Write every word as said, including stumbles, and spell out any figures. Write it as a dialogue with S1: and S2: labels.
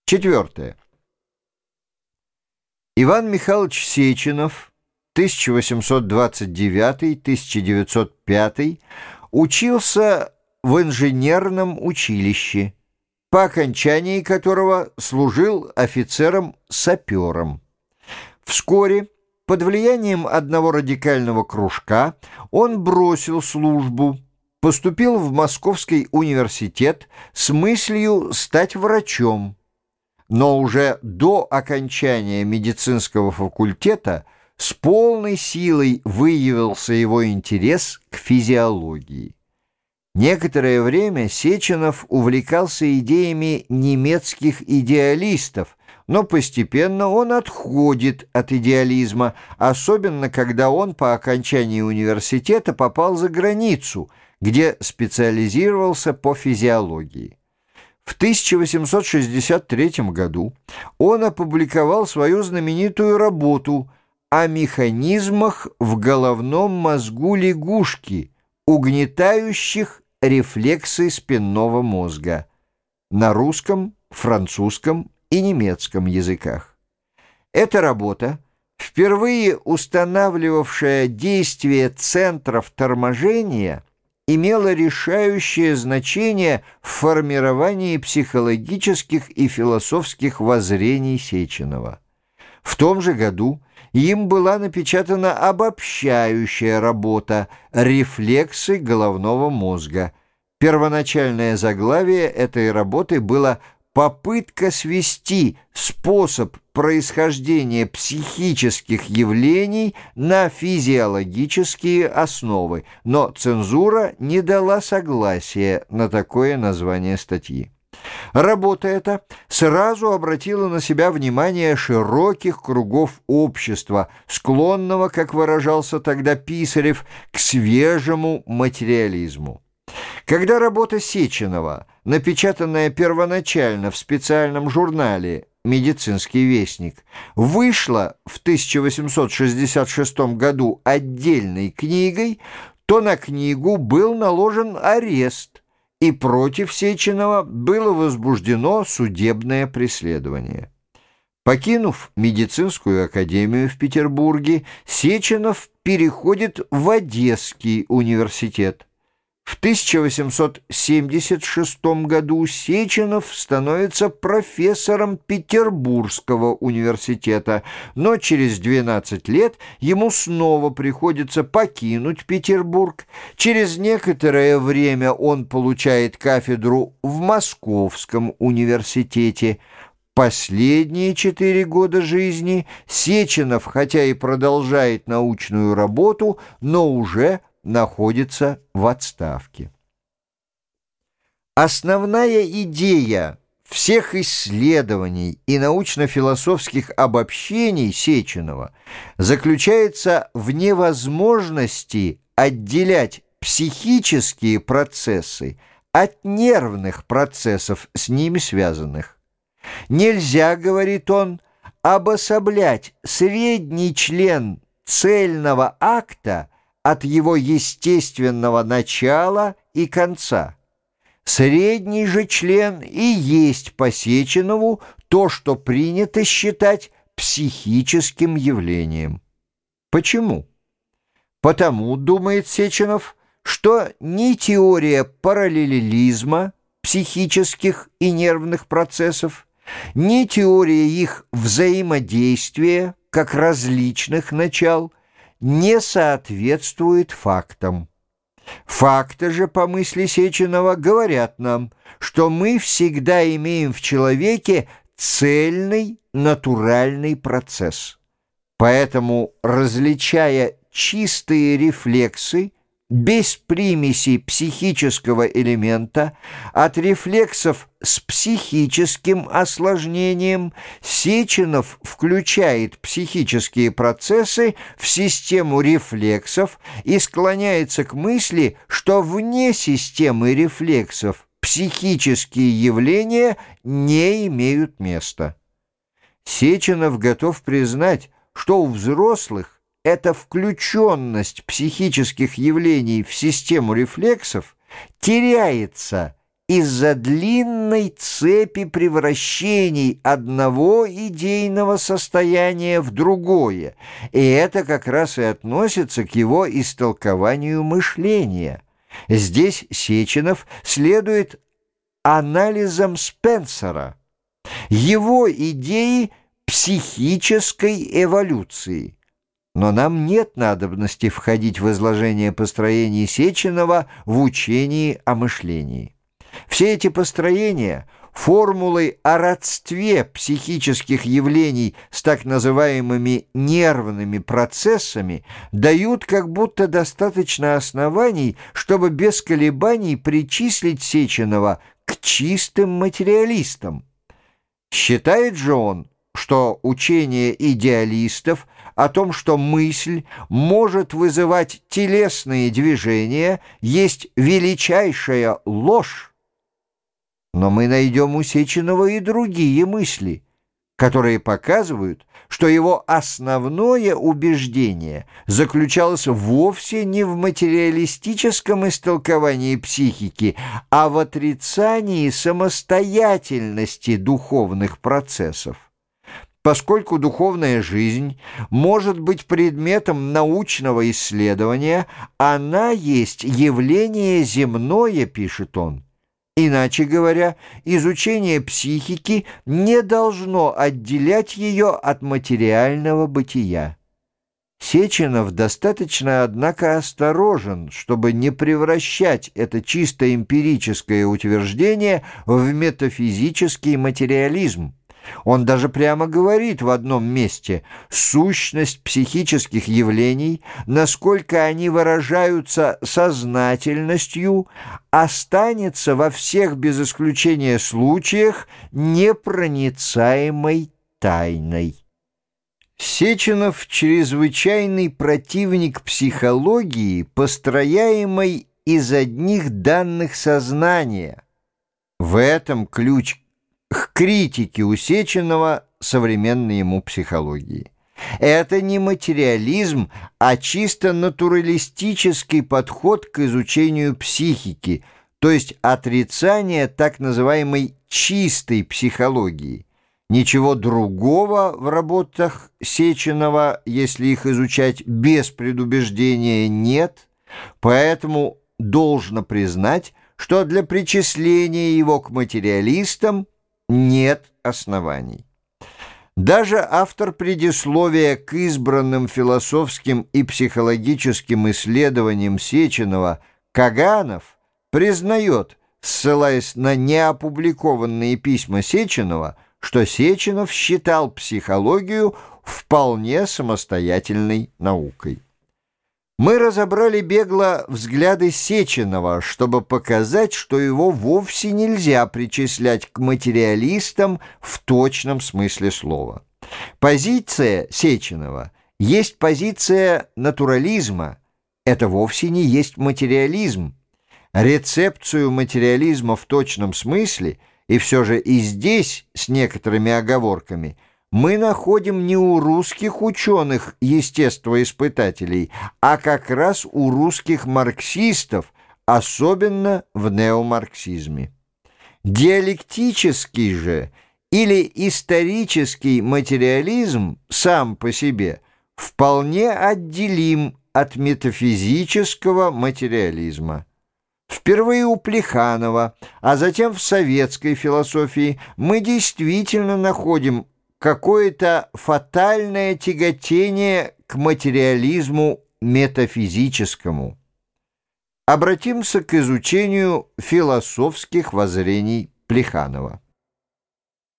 S1: Четвертое. Иван Михайлович Сеченов, тысяча восемьсот двадцать девятый — тысяча девятьсот пятый, учился в инженерном училище, по окончании которого служил офицером-сапером. Вскоре, под влиянием одного радикального кружка, он бросил службу, поступил в Московский университет с мыслью стать врачом, но уже до окончания медицинского факультета с полной силой выявился его интерес к физиологии. Некоторое время Сеченов увлекался идеями немецких идеалистов, но постепенно он отходит от идеализма, особенно когда он по окончании университета попал за границу, где специализировался по физиологии. В тысяча восемьсот шестьдесят третьем году он опубликовал свою знаменитую работу о механизмах в головном мозгу лягушки, угнетающих рефлексы спинного мозга, на русском, французском и немецком языках. Эта работа, впервые устанавливавшая действие центров торможения, имела решающее значение в формировании психологических и философских воззрений Сеченова. В том же году им была напечатана обобщающая работа «Рефлексы головного мозга». Первоначальное заглавие этой работы было «Попытка свести способ происхождения психических явлений на физиологические основы», но цензура не дала согласия на такое название статьи. Работа эта сразу обратила на себя внимание широких кругов общества, склонного, как выражался тогда Писарев, к свежему материализму. Когда работа Сеченова, напечатанная первоначально в специальном журнале «Медицинский вестник», вышла в тысяча восемьсот шестьдесят шестом году отдельной книгой, то на книгу был наложен арест, и против Сеченова было возбуждено судебное преследование. Покинув медицинскую академию в Петербурге, Сеченов переходит в Одесский университет. В тысяча восемьсот семьдесят шестом году Сеченов становится профессором Петербургского университета, но через двенадцать лет ему снова приходится покинуть Петербург. Через некоторое время он получает кафедру в Московском университете. Последние четыре года жизни Сеченов, хотя и продолжает научную работу, но уже находится в отставке. Основная идея всех исследований и научно-философских обобщений Сеченова заключается в невозможности отделять психические процессы от нервных процессов, с ними связанных. Нельзя, говорит он, обособлять средний член цельного акта от его естественного начала и конца. Средний же член и есть по Сеченову то, что принято считать психическим явлением. Почему? Потому, думает Сеченов, что ни теория параллелизма психических и нервных процессов, ни теория их взаимодействия как различных начал не соответствует фактам. Факты же, по мысли Сеченова, говорят нам, что мы всегда имеем в человеке цельный натуральный процесс. Поэтому, различая чистые рефлексы, без примеси психического элемента, от рефлексов с психическим осложнением, Сеченов включает психические процессы в систему рефлексов и склоняется к мысли, что вне системы рефлексов психические явления не имеют места. Сеченов готов признать, что у взрослых эта включенность психических явлений в систему рефлексов теряется из-за длинной цепи превращений одного идейного состояния в другое, и это как раз и относится к его истолкованию мышления. Здесь Сеченов следует анализом Спенсера, его идеи психической эволюции. Но нам нет надобности входить в изложение построений Сеченова в учении о мышлении. Все эти построения, формулы о родстве психических явлений с так называемыми нервными процессами, дают как будто достаточно оснований, чтобы без колебаний причислить Сеченова к чистым материалистам. Считает же он, что учение идеалистов о том, что мысль может вызывать телесные движения, есть величайшая ложь. Но мы найдем у Сеченова и другие мысли, которые показывают, что его основное убеждение заключалось вовсе не в материалистическом истолковании психики, а в отрицании самостоятельности духовных процессов. Поскольку духовная жизнь может быть предметом научного исследования, она есть явление земное, пишет он. Иначе говоря, изучение психики не должно отделять ее от материального бытия. Сеченов достаточно, однако, осторожен, чтобы не превращать это чисто эмпирическое утверждение в метафизический материализм. Он даже прямо говорит в одном месте: сущность психических явлений, насколько они выражаются сознательностью, останется во всех без исключения случаях непроницаемой тайной. Сеченов — чрезвычайный противник психологии, построяемой из одних данных сознания. В этом ключ к критике у Сеченова современной ему психологии. Это не материализм, а чисто натуралистический подход к изучению психики, то есть отрицание так называемой чистой психологии. Ничего другого в работах Сеченова, если их изучать без предубеждения, нет, поэтому должно признать, что для причисления его к материалистам нет оснований. Даже автор предисловия к избранным философским и психологическим исследованиям Сеченова Каганов признает, ссылаясь на неопубликованные письма Сеченова, что Сеченов считал психологию вполне самостоятельной наукой. Мы разобрали бегло взгляды Сеченова, чтобы показать, что его вовсе нельзя причислять к материалистам в точном смысле слова. Позиция Сеченова есть позиция натурализма, это вовсе не есть материализм. Рецепцию материализма в точном смысле, и все же и здесь с некоторыми оговорками, мы находим не у русских ученых-естествоиспытателей, а как раз у русских марксистов, особенно в неомарксизме. Диалектический же или исторический материализм сам по себе вполне отделим от метафизического материализма. Впервые у Плеханова, а затем в советской философии мы действительно находим какое-то фатальное тяготение к материализму метафизическому. Обратимся к изучению философских воззрений Плеханова.